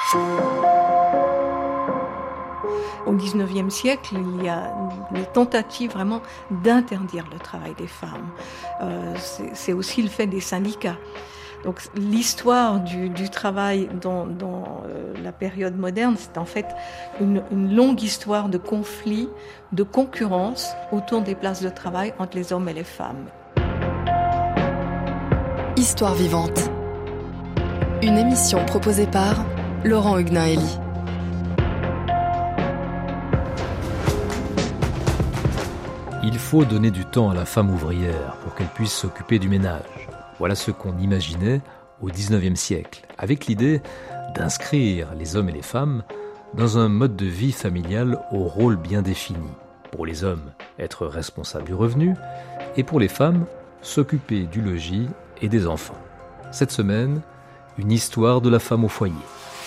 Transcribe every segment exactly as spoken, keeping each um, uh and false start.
Au dix-neuvième siècle, il y a une tentative vraiment d'interdire le travail des femmes. Euh, c'est, c'est aussi le fait des syndicats. Donc l'histoire du, du travail dans, dans euh, la période moderne, c'est en fait une, une longue histoire de conflits, de concurrence autour des places de travail entre les hommes et les femmes. Histoire vivante. Une émission proposée par Laurent Huguenin-Elie. Il faut donner du temps à la femme ouvrière pour qu'elle puisse s'occuper du ménage. Voilà ce qu'on imaginait au dix-neuvième siècle, avec l'idée d'inscrire les hommes et les femmes dans un mode de vie familial au rôle bien défini. Pour les hommes, être responsable du revenu, et pour les femmes, s'occuper du logis et des enfants. Cette semaine, une histoire de la femme au foyer.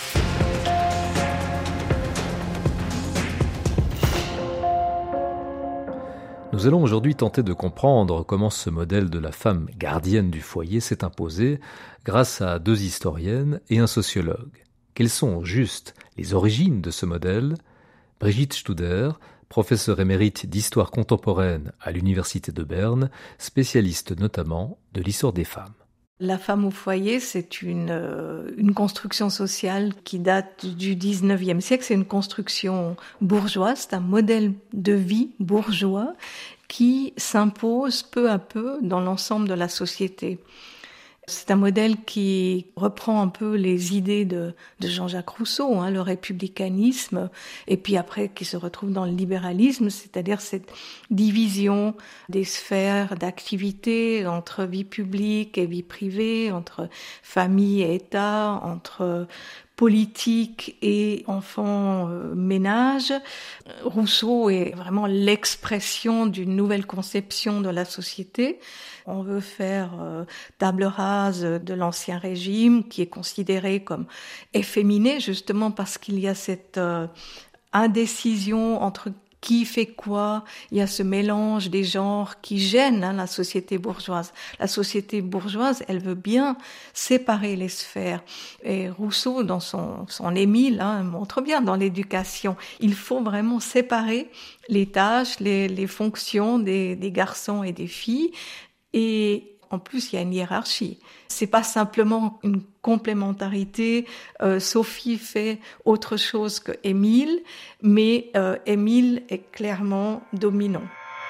Nous allons aujourd'hui tenter de comprendre comment ce modèle de la femme gardienne du foyer s'est imposé grâce à deux historiennes et un sociologue. Quelles sont, juste, les origines de ce modèle ? Brigitte Studer, professeure émérite d'histoire contemporaine à l'université de Berne, spécialiste notamment de l'histoire des femmes. La femme au foyer, c'est une, euh, une construction sociale qui date du dix-neuvième siècle. C'est une construction bourgeoise, c'est un modèle de vie bourgeois qui s'impose peu à peu dans l'ensemble de la société. C'est un modèle qui reprend un peu les idées de, de Jean-Jacques Rousseau, hein, le républicanisme, et puis après qui se retrouve dans le libéralisme, c'est-à-dire cette division des sphères d'activité entre vie publique et vie privée, entre famille et État, entre politique et enfants euh, ménage. Rousseau est vraiment l'expression d'une nouvelle conception de la société. On veut faire euh, table rase de l'ancien régime qui est considéré comme efféminé justement parce qu'il y a cette euh, indécision entre qui fait quoi. Il y a ce mélange des genres qui gêne hein, la société bourgeoise. La société bourgeoise, elle veut bien séparer les sphères. Et Rousseau, dans son, son Émile, hein, montre bien dans l'éducation, il faut vraiment séparer les tâches, les, les fonctions des, des garçons et des filles. Et en plus, il y a une hiérarchie. C'est pas simplement une complémentarité. Euh, Sophie fait autre chose que Émile, mais euh, Émile est clairement dominant.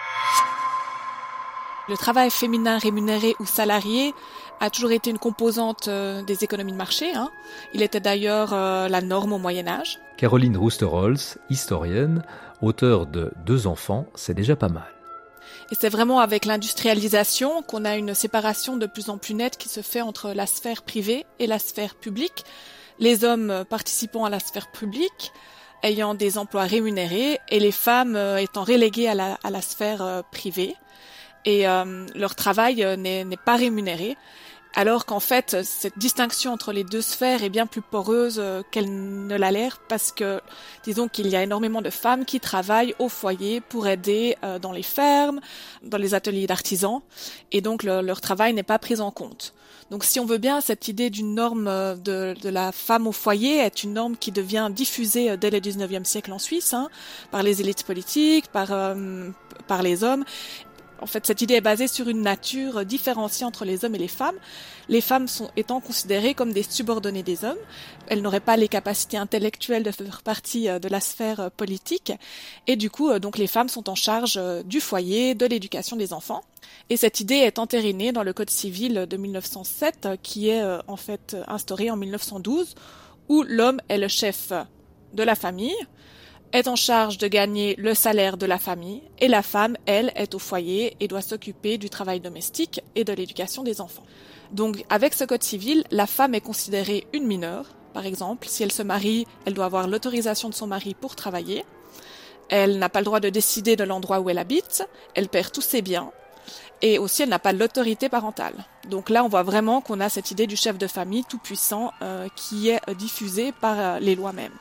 Le travail féminin rémunéré ou salarié a toujours été une composante euh, des économies de marché. Hein. Il était d'ailleurs euh, la norme au Moyen-Âge. Caroline Rooster-Holz, historienne, auteure de Deux enfants, c'est déjà pas mal. Et c'est vraiment avec l'industrialisation qu'on a une séparation de plus en plus nette qui se fait entre la sphère privée et la sphère publique. Les hommes participant à la sphère publique, ayant des emplois rémunérés, et les femmes étant reléguées à la, à la sphère privée. Et euh, leur travail n'est, n'est pas rémunéré. Alors qu'en fait, cette distinction entre les deux sphères est bien plus poreuse qu'elle ne l'a l'air parce que, disons qu'il y a énormément de femmes qui travaillent au foyer pour aider euh, dans les fermes, dans les ateliers d'artisans, et donc le, leur travail n'est pas pris en compte. Donc si on veut bien, cette idée d'une norme de, de la femme au foyer est une norme qui devient diffusée dès le dix-neuvième siècle en Suisse, hein, par les élites politiques, par, euh, par les hommes. En fait, cette idée est basée sur une nature différenciée entre les hommes et les femmes. Les femmes sont étant considérées comme des subordonnées des hommes. Elles n'auraient pas les capacités intellectuelles de faire partie de la sphère politique. Et du coup, donc les femmes sont en charge du foyer, de l'éducation des enfants. Et cette idée est entérinée dans le Code civil de mille neuf cent sept, qui est en fait instauré en mille neuf cent douze, où l'homme est le chef de la famille, est en charge de gagner le salaire de la famille, et la femme, elle, est au foyer et doit s'occuper du travail domestique et de l'éducation des enfants. Donc, avec ce code civil, la femme est considérée une mineure. Par exemple, si elle se marie, elle doit avoir l'autorisation de son mari pour travailler. Elle n'a pas le droit de décider de l'endroit où elle habite. Elle perd tous ses biens. Et aussi, elle n'a pas l'autorité parentale. Donc là, on voit vraiment qu'on a cette idée du chef de famille tout puissant euh, qui est diffusée par euh, les lois mêmes.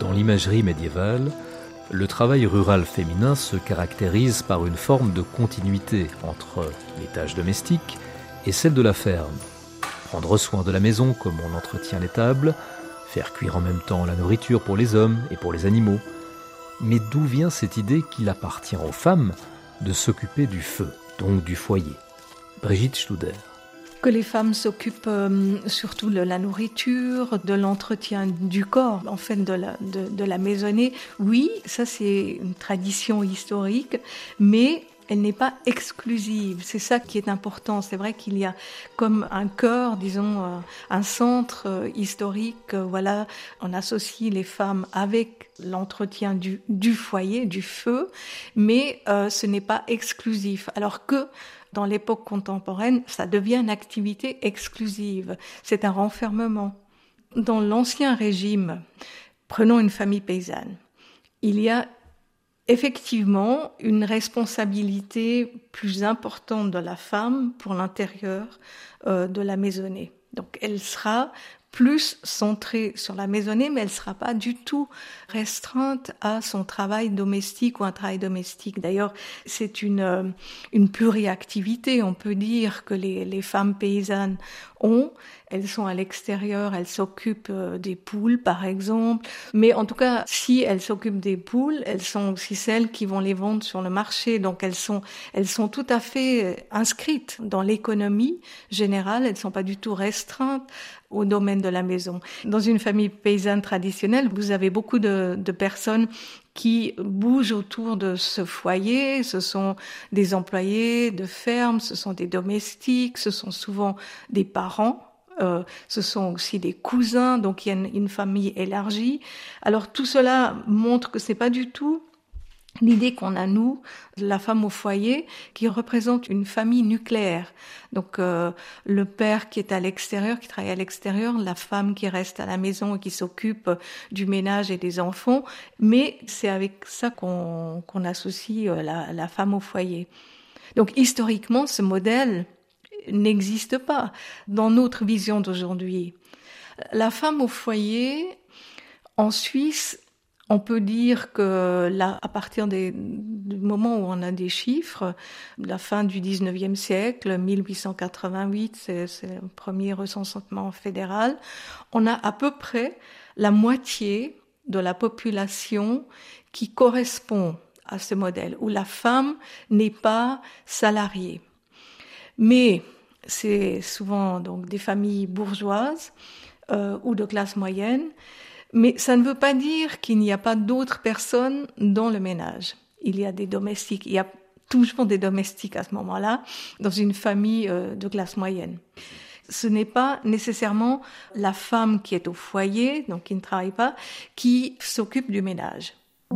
Dans l'imagerie médiévale, le travail rural féminin se caractérise par une forme de continuité entre les tâches domestiques et celles de la ferme. Prendre soin de la maison comme on entretient les tables, faire cuire en même temps la nourriture pour les hommes et pour les animaux. Mais d'où vient cette idée qu'il appartient aux femmes de s'occuper du feu, donc du foyer? Brigitte Studer. Que les femmes s'occupent euh, surtout de la nourriture, de l'entretien du corps, en fait de la, de, de la maisonnée. Oui, ça c'est une tradition historique, mais elle n'est pas exclusive. C'est ça qui est important. C'est vrai qu'il y a comme un cœur, disons, euh, un centre euh, historique. Euh, voilà, on associe les femmes avec l'entretien du, du foyer, du feu, mais euh, ce n'est pas exclusif. Alors que dans l'époque contemporaine, ça devient une activité exclusive. C'est un renfermement. Dans l'Ancien Régime, prenons une famille paysanne, il y a effectivement une responsabilité plus importante de la femme pour l'intérieur euh, de la maisonnée. Donc elle sera plus centrée sur la maisonnée, mais elle ne sera pas du tout restreinte à son travail domestique ou un travail domestique. D'ailleurs, c'est une, une pluriactivité, on peut dire, que les, les femmes paysannes ont. Elles sont à l'extérieur, elles s'occupent des poules, par exemple. Mais en tout cas, si elles s'occupent des poules, elles sont aussi celles qui vont les vendre sur le marché. Donc elles sont, elles sont tout à fait inscrites dans l'économie générale. Elles ne sont pas du tout restreintes au domaine de la maison. Dans une famille paysanne traditionnelle, vous avez beaucoup de, de personnes qui bougent autour de ce foyer. Ce sont des employés de ferme, ce sont des domestiques, ce sont souvent des parents. Euh, ce sont aussi des cousins, donc il y a une, une famille élargie. Alors tout cela montre que c'est pas du tout l'idée qu'on a, nous, de la femme au foyer, qui représente une famille nucléaire. Donc euh, le père qui est à l'extérieur, qui travaille à l'extérieur, la femme qui reste à la maison et qui s'occupe du ménage et des enfants, mais c'est avec ça qu'on, qu'on associe la, la femme au foyer. Donc historiquement, ce modèle n'existe pas dans notre vision d'aujourd'hui. La femme au foyer, en Suisse, on peut dire que là, à partir des, du moment où on a des chiffres, la fin du dix-neuvième siècle, mille huit cent quatre-vingt-huit, c'est, c'est le premier recensement fédéral, on a à peu près la moitié de la population qui correspond à ce modèle, où la femme n'est pas salariée. Mais c'est souvent donc des familles bourgeoises euh, ou de classe moyenne, mais ça ne veut pas dire qu'il n'y a pas d'autres personnes dans le ménage. Il y a des domestiques, il y a toujours des domestiques à ce moment-là, dans une famille euh, de classe moyenne. Ce n'est pas nécessairement la femme qui est au foyer, donc qui ne travaille pas, qui s'occupe du ménage.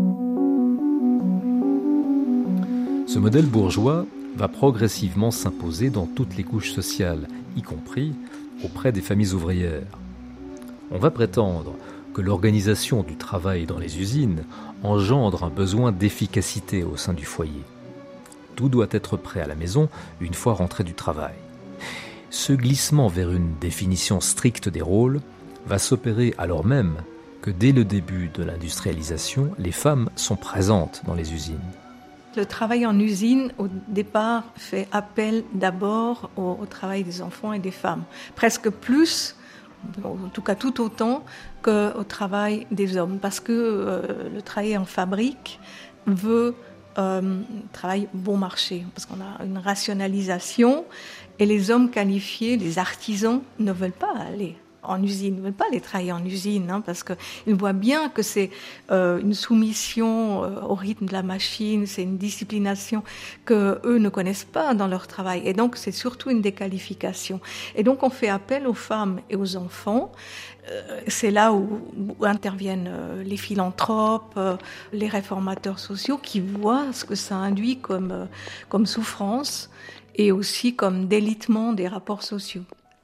Ce modèle bourgeois va progressivement s'imposer dans toutes les couches sociales, y compris auprès des familles ouvrières. On va prétendre que l'organisation du travail dans les usines engendre un besoin d'efficacité au sein du foyer. Tout doit être prêt à la maison une fois rentré du travail. Ce glissement vers une définition stricte des rôles va s'opérer alors même que dès le début de l'industrialisation, les femmes sont présentes dans les usines. Le travail en usine, au départ, fait appel d'abord au, au travail des enfants et des femmes. Presque plus, en tout cas tout autant, qu'au travail des hommes. Parce que euh, le travail en fabrique veut euh, travail bon marché. Parce qu'on a une rationalisation et les hommes qualifiés, les artisans, ne veulent pas aller en usine, ils ne veulent pas aller travailler en usine, hein, parce qu'ils voient bien que c'est euh, une soumission euh, au rythme de la machine, c'est une disciplination que eux ne connaissent pas dans leur travail. Et donc, c'est surtout une déqualification. Et donc, on fait appel aux femmes et aux enfants. Euh, c'est là où, où interviennent euh, les philanthropes, euh, les réformateurs sociaux qui voient ce que ça induit comme, euh, comme souffrance et aussi comme délitement des rapports sociaux.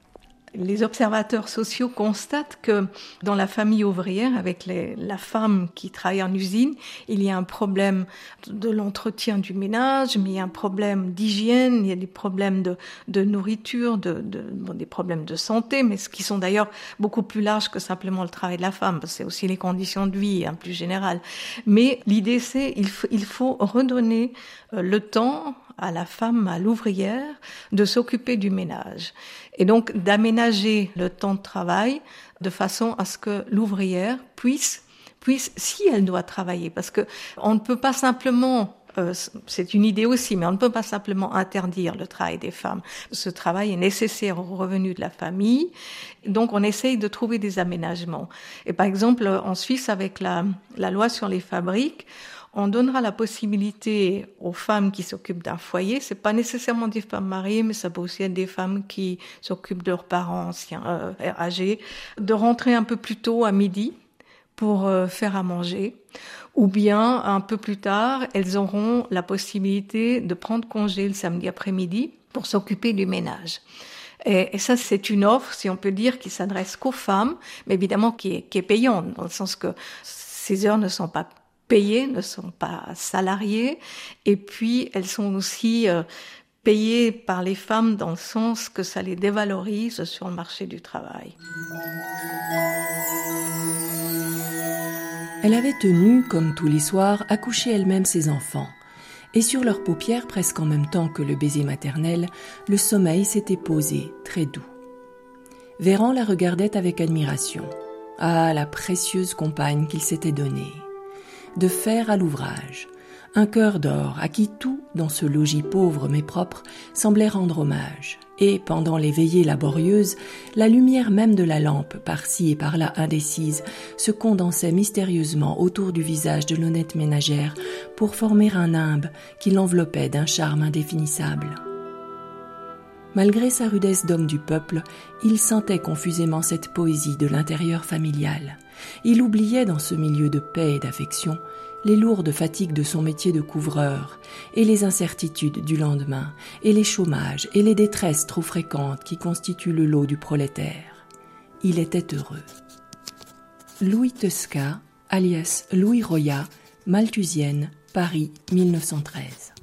Les observateurs sociaux constatent que dans la famille ouvrière, avec les, la femme qui travaille en usine, il y a un problème de l'entretien du ménage, mais il y a un problème d'hygiène, il y a des problèmes de, de nourriture, de, de, bon, des problèmes de santé, mais ce qui sont d'ailleurs beaucoup plus larges que simplement le travail de la femme, parce que c'est aussi les conditions de vie, hein, plus générales. Mais l'idée, c'est il faut, il faut redonner euh, le temps à la femme, à l'ouvrière, de s'occuper du ménage. Et donc d'aménager le temps de travail de façon à ce que l'ouvrière puisse, puisse, si elle doit travailler, parce que on ne peut pas simplement, euh, c'est une idée aussi, mais on ne peut pas simplement interdire le travail des femmes. Ce travail est nécessaire aux revenus de la famille, donc on essaye de trouver des aménagements. Et par exemple, en Suisse, avec la, la loi sur les fabriques, on donnera la possibilité aux femmes qui s'occupent d'un foyer, c'est pas nécessairement des femmes mariées, mais ça peut aussi être des femmes qui s'occupent de leurs parents anciens, euh, âgés, de rentrer un peu plus tôt à midi pour euh, faire à manger. Ou bien, un peu plus tard, elles auront la possibilité de prendre congé le samedi après-midi pour s'occuper du ménage. Et, et ça, c'est une offre, si on peut dire, qui s'adresse qu'aux femmes, mais évidemment qui est, qui est payante, dans le sens que ces heures ne sont pas payées, ne sont pas salariées, et puis elles sont aussi euh, payées par les femmes dans le sens que ça les dévalorise sur le marché du travail. Elle avait tenu, comme tous les soirs, à coucher elle-même ses enfants. Et sur leurs paupières, presque en même temps que le baiser maternel, le sommeil s'était posé, très doux. Véran la regardait avec admiration. Ah, la précieuse compagne qu'il s'était donnée. De fer à l'ouvrage, un cœur d'or à qui tout, dans ce logis pauvre mais propre, semblait rendre hommage. Et, pendant les veillées laborieuses, la lumière même de la lampe, par-ci et par-là indécise, se condensait mystérieusement autour du visage de l'honnête ménagère pour former un nimbe qui l'enveloppait d'un charme indéfinissable. Malgré sa rudesse d'homme du peuple, il sentait confusément cette poésie de l'intérieur familial. Il oubliait dans ce milieu de paix et d'affection les lourdes fatigues de son métier de couvreur et les incertitudes du lendemain et les chômages et les détresses trop fréquentes qui constituent le lot du prolétaire. Il était heureux. Louis Tesca, alias Louis Roya, Malthusienne, Paris, mille neuf cent treize.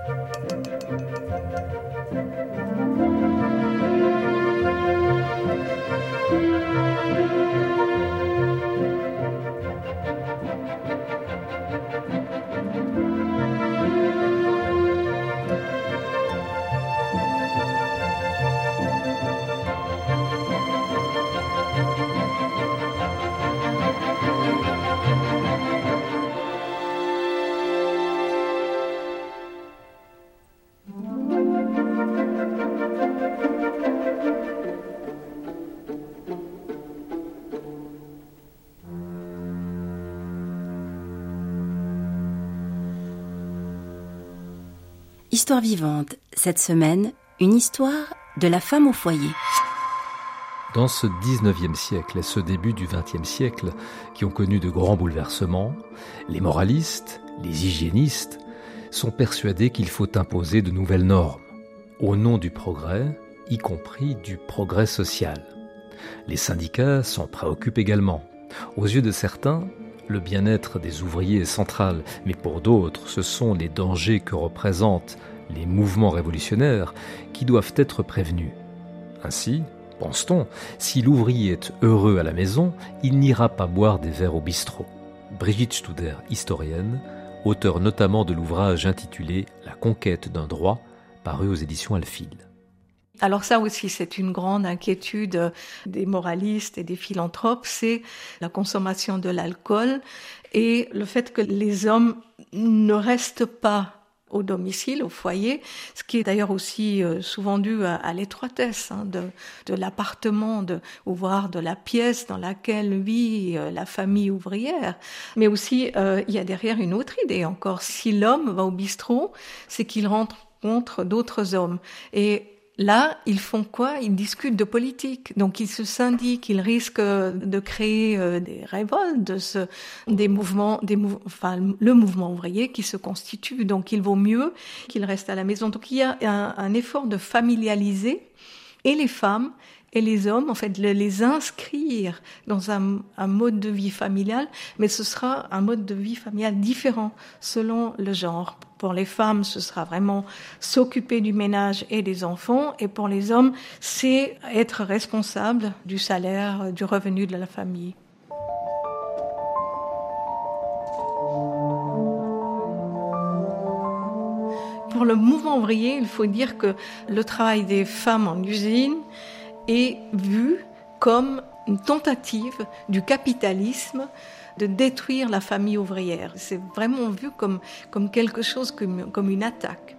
Histoire vivante, cette semaine, une histoire de la femme au foyer. Dans ce dix-neuvième siècle et ce début du vingtième siècle, qui ont connu de grands bouleversements, les moralistes, les hygiénistes, sont persuadés qu'il faut imposer de nouvelles normes, au nom du progrès, y compris du progrès social. Les syndicats s'en préoccupent également. Aux yeux de certains, le bien-être des ouvriers est central, mais pour d'autres, ce sont les dangers que représentent les mouvements révolutionnaires qui doivent être prévenus. Ainsi, pense-t-on, si l'ouvrier est heureux à la maison, il n'ira pas boire des verres au bistrot. Brigitte Studer, historienne, auteure notamment de l'ouvrage intitulé « La conquête d'un droit », paru aux éditions Alphil. Alors ça aussi, c'est une grande inquiétude des moralistes et des philanthropes, c'est la consommation de l'alcool et le fait que les hommes ne restent pas au domicile, au foyer, ce qui est d'ailleurs aussi souvent dû à, à l'étroitesse hein, de, de l'appartement, de, ou voire de la pièce dans laquelle vit la famille ouvrière. Mais aussi, euh, il y a derrière une autre idée encore. Si l'homme va au bistrot, c'est qu'il rencontre d'autres hommes. Et là, ils font quoi? Ils discutent de politique. Donc, ils se syndiquent, ils risquent de créer euh, des révoltes, de ce, des mouvements, des mou- enfin, le mouvement ouvrier qui se constitue. Donc, il vaut mieux qu'ils restent à la maison. Donc, il y a un, un effort de familialiser et les femmes et les hommes, en fait, les inscrire dans un, un mode de vie familial, mais ce sera un mode de vie familial différent selon le genre. Pour les femmes, ce sera vraiment s'occuper du ménage et des enfants, et pour les hommes, c'est être responsable du salaire, du revenu de la famille. Pour le mouvement ouvrier, il faut dire que le travail des femmes en usine est vu comme une tentative du capitalisme de détruire la famille ouvrière. C'est vraiment vu comme, comme quelque chose, comme, comme une attaque.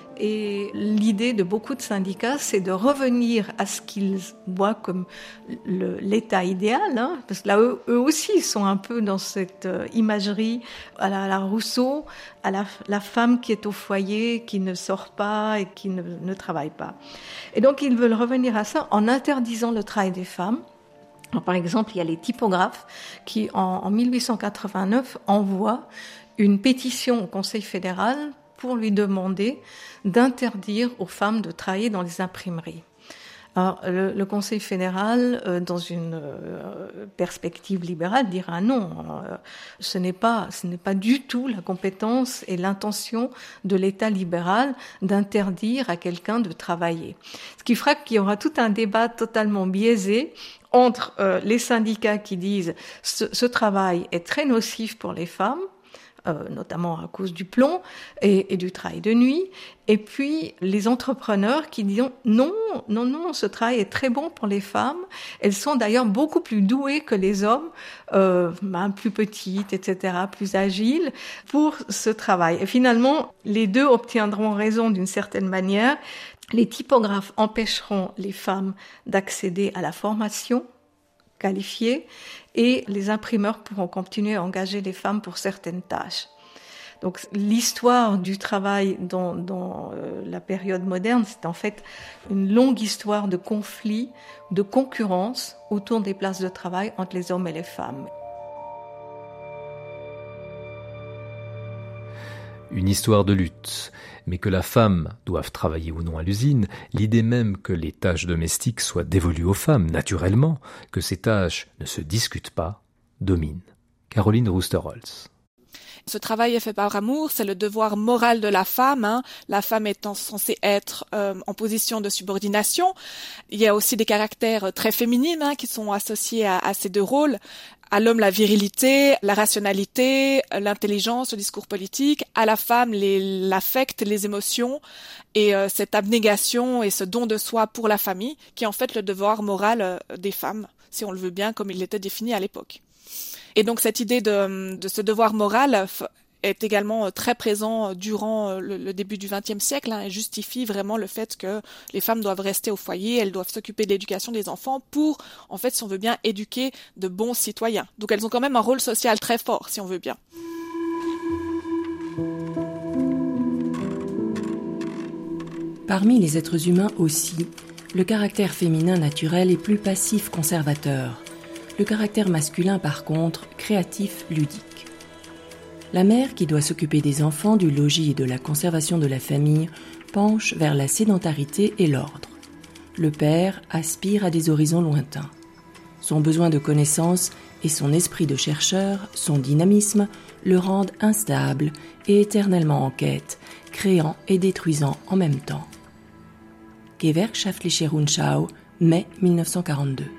Et l'idée de beaucoup de syndicats, c'est de revenir à ce qu'ils voient comme le, l'état idéal, hein, parce que là, eux, eux aussi sont un peu dans cette euh, imagerie à la, à la Rousseau, à la, la femme qui est au foyer, qui ne sort pas et qui ne, ne travaille pas. Et donc, ils veulent revenir à ça en interdisant le travail des femmes. Alors, par exemple, il y a les typographes qui, en, en dix-huit cent quatre-vingt-neuf, envoient une pétition au Conseil fédéral pour lui demander d'interdire aux femmes de travailler dans les imprimeries. Alors, le, le Conseil fédéral, euh, dans une euh, perspective libérale, dira non, euh, ce n'est pas, ce n'est pas du tout la compétence et l'intention de l'État libéral d'interdire à quelqu'un de travailler. Ce qui fera qu'il y aura tout un débat totalement biaisé entre euh, les syndicats qui disent ce, ce travail est très nocif pour les femmes, Euh, notamment à cause du plomb et, et du travail de nuit, et puis les entrepreneurs qui disent non, non, non, ce travail est très bon pour les femmes, elles sont d'ailleurs beaucoup plus douées que les hommes, euh, ben, plus petites, et cetera, plus agiles pour ce travail. Et finalement, les deux obtiendront raison d'une certaine manière. Les typographes empêcheront les femmes d'accéder à la formation qualifiés, et les imprimeurs pourront continuer à engager les femmes pour certaines tâches. Donc l'histoire du travail dans, dans euh, la période moderne, c'est en fait une longue histoire de conflits, de concurrence autour des places de travail entre les hommes et les femmes. Une histoire de lutte, mais que la femme doive travailler ou non à l'usine, l'idée même que les tâches domestiques soient dévolues aux femmes, naturellement, que ces tâches ne se discutent pas, domine. Caroline Rooster-Holz. Ce travail est fait par amour, c'est le devoir moral de la femme, hein. La femme étant censée être euh, en position de subordination. Il y a aussi des caractères très féminins hein, qui sont associés à, à ces deux rôles. À l'homme, la virilité, la rationalité, l'intelligence, le discours politique. À la femme, les, l'affect, les émotions et euh, cette abnégation et ce don de soi pour la famille, qui est en fait le devoir moral euh, des femmes, si on le veut bien, comme il était défini à l'époque. Et donc cette idée de, de ce devoir moral est également très présent durant le, le début du vingtième siècle hein, et justifie vraiment le fait que les femmes doivent rester au foyer, elles doivent s'occuper de l'éducation des enfants pour, en fait, si on veut bien, éduquer de bons citoyens. Donc elles ont quand même un rôle social très fort, si on veut bien. Parmi les êtres humains aussi, le caractère féminin naturel est plus passif conservateur. Le caractère masculin, par contre, créatif, ludique. La mère, qui doit s'occuper des enfants, du logis et de la conservation de la famille, penche vers la sédentarité et l'ordre. Le père aspire à des horizons lointains. Son besoin de connaissance et son esprit de chercheur, son dynamisme, le rendent instable et éternellement en quête, créant et détruisant en même temps. Gewerkschaftliche Rundschau, mai dix-neuf cent quarante-deux.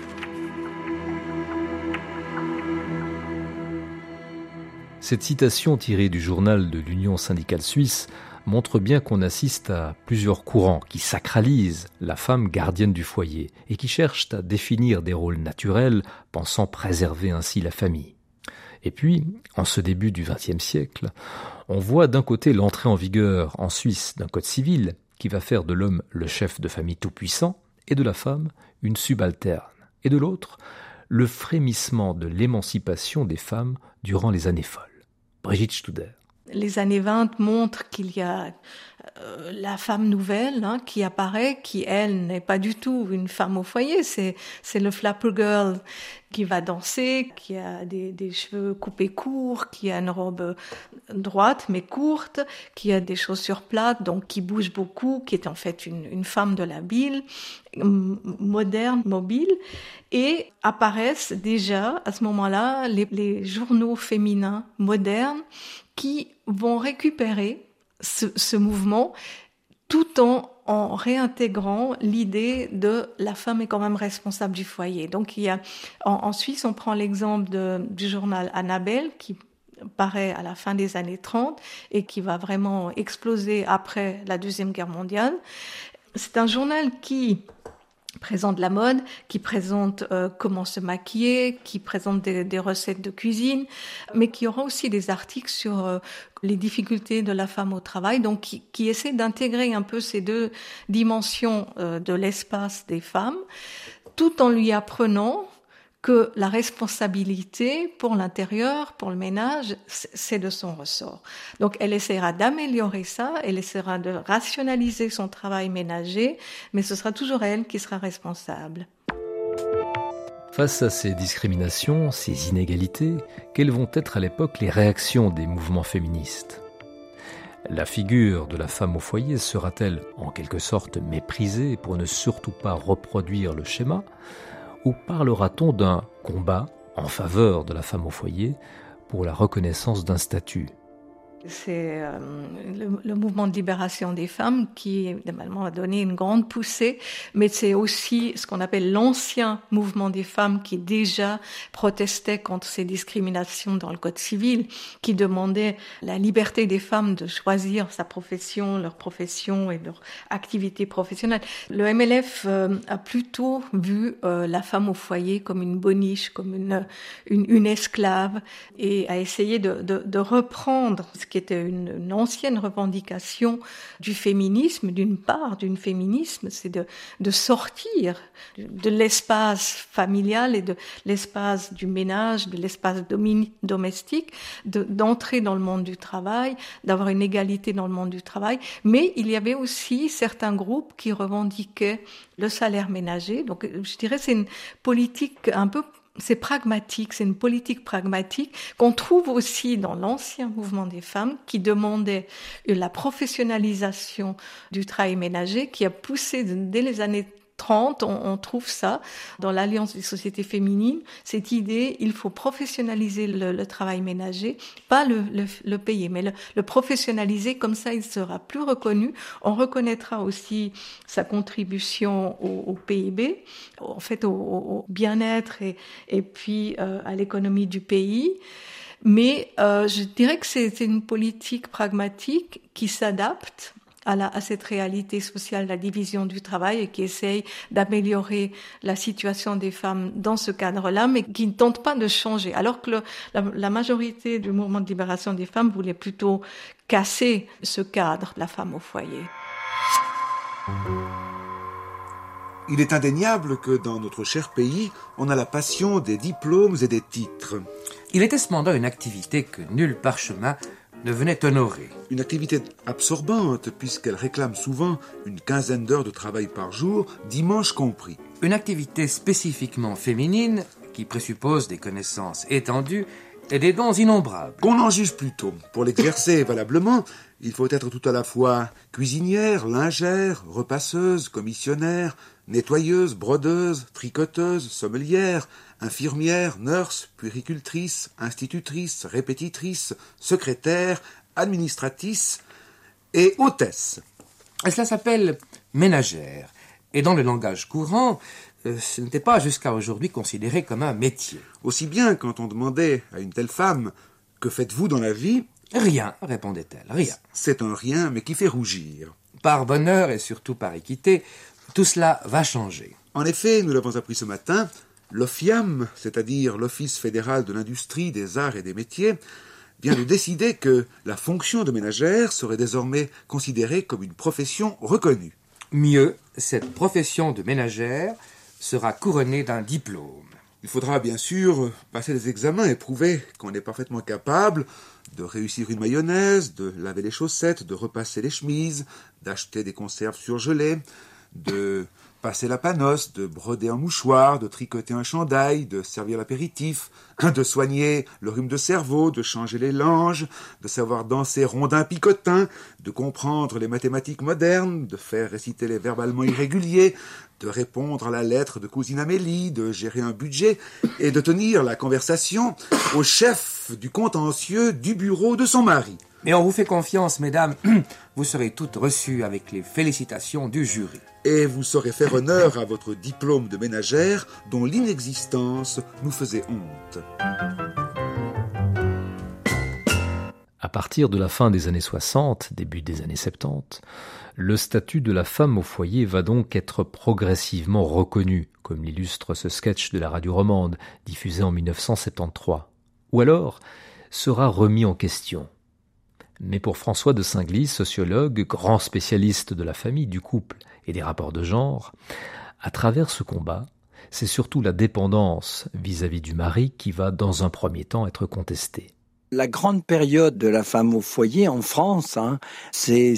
Cette citation tirée du journal de l'Union syndicale suisse montre bien qu'on assiste à plusieurs courants qui sacralisent la femme gardienne du foyer et qui cherchent à définir des rôles naturels, pensant préserver ainsi la famille. Et puis, en ce début du vingtième siècle, on voit d'un côté l'entrée en vigueur en Suisse d'un code civil qui va faire de l'homme le chef de famille tout-puissant et de la femme une subalterne, et de l'autre, le frémissement de l'émancipation des femmes durant les années folles. Brigitte Studer. Les années vingt montrent qu'il y a euh, la femme nouvelle hein, qui apparaît, qui elle n'est pas du tout une femme au foyer, c'est c'est le flapper girl qui va danser, qui a des, des cheveux coupés courts, qui a une robe droite mais courte, qui a des chaussures plates, donc qui bouge beaucoup, qui est en fait une, une femme de la ville, moderne, mobile, et apparaissent déjà à ce moment-là les, les journaux féminins modernes qui vont récupérer ce, ce mouvement tout en en réintégrant l'idée de la femme est quand même responsable du foyer. Donc il y a en, en Suisse, on prend l'exemple de, du journal Annabelle qui paraît à la fin des années trente et qui va vraiment exploser après la Deuxième Guerre mondiale. C'est un journal qui présente la mode, qui présente euh, comment se maquiller, qui présente des, des recettes de cuisine, mais qui aura aussi des articles sur euh, les difficultés de la femme au travail, donc qui, qui essaie d'intégrer un peu ces deux dimensions euh, de l'espace des femmes, tout en lui apprenant que la responsabilité pour l'intérieur, pour le ménage, c'est de son ressort. Donc elle essaiera d'améliorer ça, elle essaiera de rationaliser son travail ménager, mais ce sera toujours elle qui sera responsable. Face à ces discriminations, ces inégalités, quelles vont être à l'époque les réactions des mouvements féministes ? La figure de la femme au foyer sera-t-elle en quelque sorte méprisée pour ne surtout pas reproduire le schéma ? Ou parlera-t-on d'un combat en faveur de la femme au foyer pour la reconnaissance d'un statut ? C'est euh, le, le mouvement de libération des femmes qui, évidemment, a donné une grande poussée, mais c'est aussi ce qu'on appelle l'ancien mouvement des femmes qui déjà protestait contre ces discriminations dans le Code civil, qui demandait la liberté des femmes de choisir sa profession, leur profession et leur activité professionnelle. Le M L F euh, a plutôt vu euh, la femme au foyer comme une boniche, comme une, une, une esclave, et a essayé de, de, de reprendre ce qui était une, une ancienne revendication du féminisme, d'une part du féminisme, c'est de, de sortir de, de l'espace familial et de l'espace du ménage, de l'espace domi- domestique, de, d'entrer dans le monde du travail, d'avoir une égalité dans le monde du travail. Mais il y avait aussi certains groupes qui revendiquaient le salaire ménager. Donc je dirais c'est une politique un peu C'est pragmatique, c'est une politique pragmatique qu'on trouve aussi dans l'ancien mouvement des femmes qui demandait la professionnalisation du travail ménager, qui a poussé dès les années trente, on, on trouve ça dans l'Alliance des sociétés féminines, cette idée, il faut professionnaliser le, le travail ménager, pas le, le, le payer, mais le, le professionnaliser, comme ça il sera plus reconnu, on reconnaîtra aussi sa contribution au, au P I B, en fait au, au bien-être et, et puis euh, à l'économie du pays. Mais euh, je dirais que c'est, c'est une politique pragmatique qui s'adapte À, la, à cette réalité sociale, la division du travail, et qui essaye d'améliorer la situation des femmes dans ce cadre-là, mais qui ne tente pas de changer. Alors que le, la, la majorité du mouvement de libération des femmes voulait plutôt casser ce cadre, la femme au foyer. Il est indéniable que dans notre cher pays, on a la passion des diplômes et des titres. Il était cependant une activité que nul parchemin ne venait honorer. Une activité absorbante, puisqu'elle réclame souvent une quinzaine d'heures de travail par jour, dimanche compris. Une activité spécifiquement féminine, qui présuppose des connaissances étendues et des dons innombrables. Qu'on en juge plutôt. Pour l'exercer valablement, il faut être tout à la fois cuisinière, lingère, repasseuse, commissionnaire, nettoyeuse, brodeuse, tricoteuse, sommelière, infirmière, nurse, puéricultrice, institutrice, répétitrice, secrétaire, administratrice et hôtesse. Et cela s'appelle ménagère. Et dans le langage courant, euh, ce n'était pas jusqu'à aujourd'hui considéré comme un métier. Aussi bien quand on demandait à une telle femme « Que faites-vous dans la vie ?» Rien, répondait-elle, rien. C'est un rien, mais qui fait rougir. Par bonheur et surtout par équité, tout cela va changer. En effet, nous l'avons appris ce matin, l'O F I A M, c'est-à-dire l'Office fédéral de l'industrie, des arts et des métiers, vient de décider que la fonction de ménagère serait désormais considérée comme une profession reconnue. Mieux, cette profession de ménagère sera couronnée d'un diplôme. Il faudra bien sûr passer les examens et prouver qu'on est parfaitement capable de réussir une mayonnaise, de laver les chaussettes, de repasser les chemises, d'acheter des conserves surgelées, de passer la panosse, de broder un mouchoir, de tricoter un chandail, de servir l'apéritif, de soigner le rhume de cerveau, de changer les langes, de savoir danser rondin picotin, de comprendre les mathématiques modernes, de faire réciter les verbes allemands irréguliers, de répondre à la lettre de cousine Amélie, de gérer un budget et de tenir la conversation au chef du contentieux du bureau de son mari. Mais on vous fait confiance, mesdames. Vous serez toutes reçues avec les félicitations du jury. Et vous saurez faire honneur à votre diplôme de ménagère dont l'inexistence nous faisait honte. À partir de la fin des années soixante, début des années soixante-dix, le statut de la femme au foyer va donc être progressivement reconnu, comme l'illustre ce sketch de la radio romande, diffusé en dix-neuf cent soixante-treize. Ou alors, sera remis en question. Mais pour François de Singly, sociologue, grand spécialiste de la famille, du couple et des rapports de genre, à travers ce combat, c'est surtout la dépendance vis-à-vis du mari qui va dans un premier temps être contestée. La grande période de la femme au foyer en France, hein, c'est,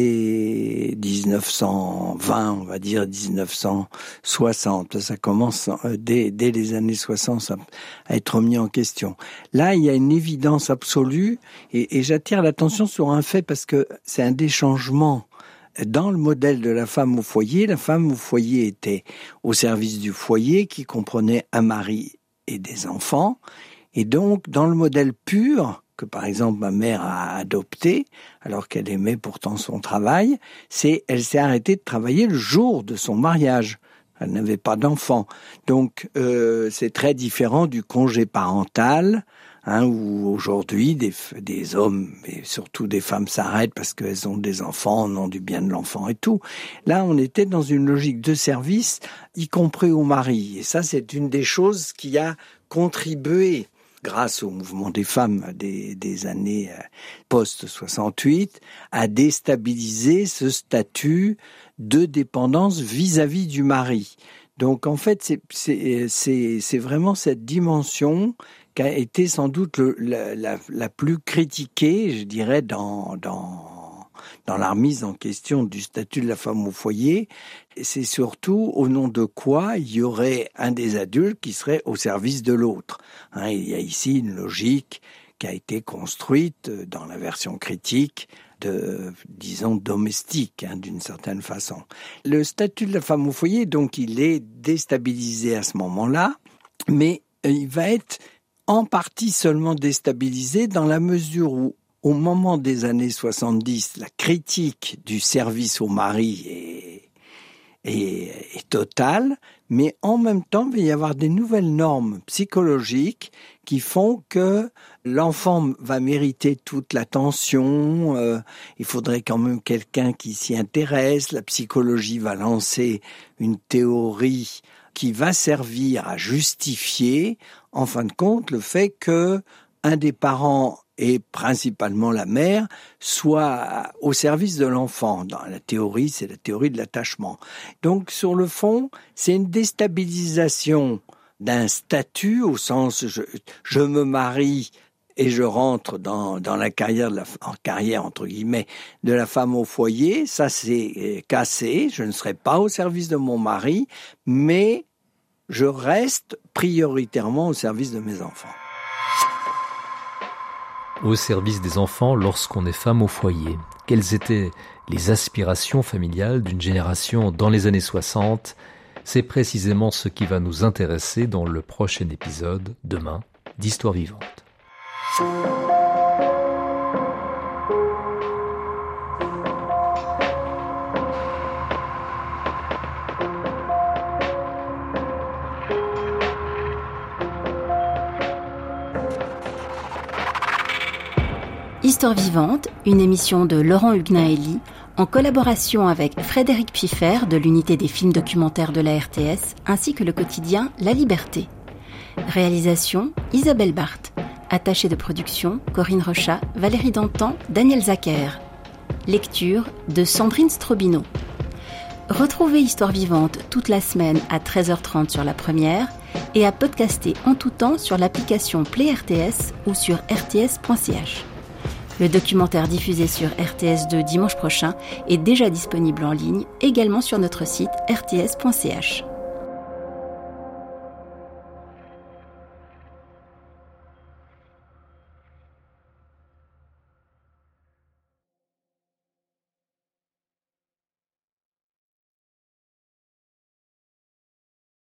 c'est dix-neuf cent vingt, on va dire dix-neuf cent soixante. Ça commence euh, dès, dès les années soixante à, à être mis en question. Là, il y a une évidence absolue et, et j'attire l'attention sur un fait parce que c'est un des changements. Dans le modèle de la femme au foyer, la femme au foyer était au service du foyer qui comprenait un mari et des enfants. Et donc, dans le modèle pur, que par exemple ma mère a adopté, alors qu'elle aimait pourtant son travail, c'est elle s'est arrêtée de travailler le jour de son mariage. Elle n'avait pas d'enfant. Donc, euh, c'est très différent du congé parental, hein, où aujourd'hui, des, des hommes, et surtout des femmes s'arrêtent parce qu'elles ont des enfants, au nom du bien de l'enfant et tout. Là, on était dans une logique de service, y compris au mari. Et ça, c'est une des choses qui a contribué, grâce au mouvement des femmes des, des années post-soixante-huit, à déstabiliser ce statut de dépendance vis-à-vis du mari. Donc en fait, c'est, c'est, c'est, c'est vraiment cette dimension qui a été sans doute le, la, la, la plus critiquée, je dirais, dans, dans, dans la remise en question du statut de la femme au foyer. Et c'est surtout au nom de quoi il y aurait un des adultes qui serait au service de l'autre. Hein, il y a ici une logique qui a été construite dans la version critique de, disons, domestique, hein, d'une certaine façon. Le statut de la femme au foyer, donc, il est déstabilisé à ce moment-là, mais il va être en partie seulement déstabilisé dans la mesure où, au moment des années soixante-dix, la critique du service au mari est, est, est totale, mais en même temps, il va y avoir des nouvelles normes psychologiques qui font que l'enfant va mériter toute l'attention, euh, il faudrait quand même quelqu'un qui s'y intéresse, la psychologie va lancer une théorie qui va servir à justifier, en fin de compte, le fait que un des parents, et principalement la mère, soit au service de l'enfant. Dans la théorie, c'est la théorie de l'attachement. Donc, sur le fond, c'est une déstabilisation d'un statut, au sens je, je me marie et je rentre dans, dans la carrière, de la, en carrière entre guillemets, de la femme au foyer. Ça, c'est cassé. Je ne serai pas au service de mon mari, mais je reste prioritairement au service de mes enfants. Au service des enfants lorsqu'on est femme au foyer. Quelles étaient les aspirations familiales d'une génération dans les années soixante ? C'est précisément ce qui va nous intéresser dans le prochain épisode, demain, d'Histoire vivante. Histoire vivante, une émission de Laurent Huguenin-Elie, en collaboration avec Frédéric Piffer de l'unité des films documentaires de la R T S, ainsi que le quotidien La Liberté. Réalisation, Isabelle Barthes. Attachée de production, Corinne Rochat, Valérie Dantan, Daniel Zacher. Lecture de Sandrine Strobino. Retrouvez Histoire vivante toute la semaine à treize heures trente sur la première et à podcaster en tout temps sur l'application Play R T S ou sur r t s point c h. Le documentaire diffusé sur R T S deux dimanche prochain est déjà disponible en ligne, également sur notre site r t s point c h.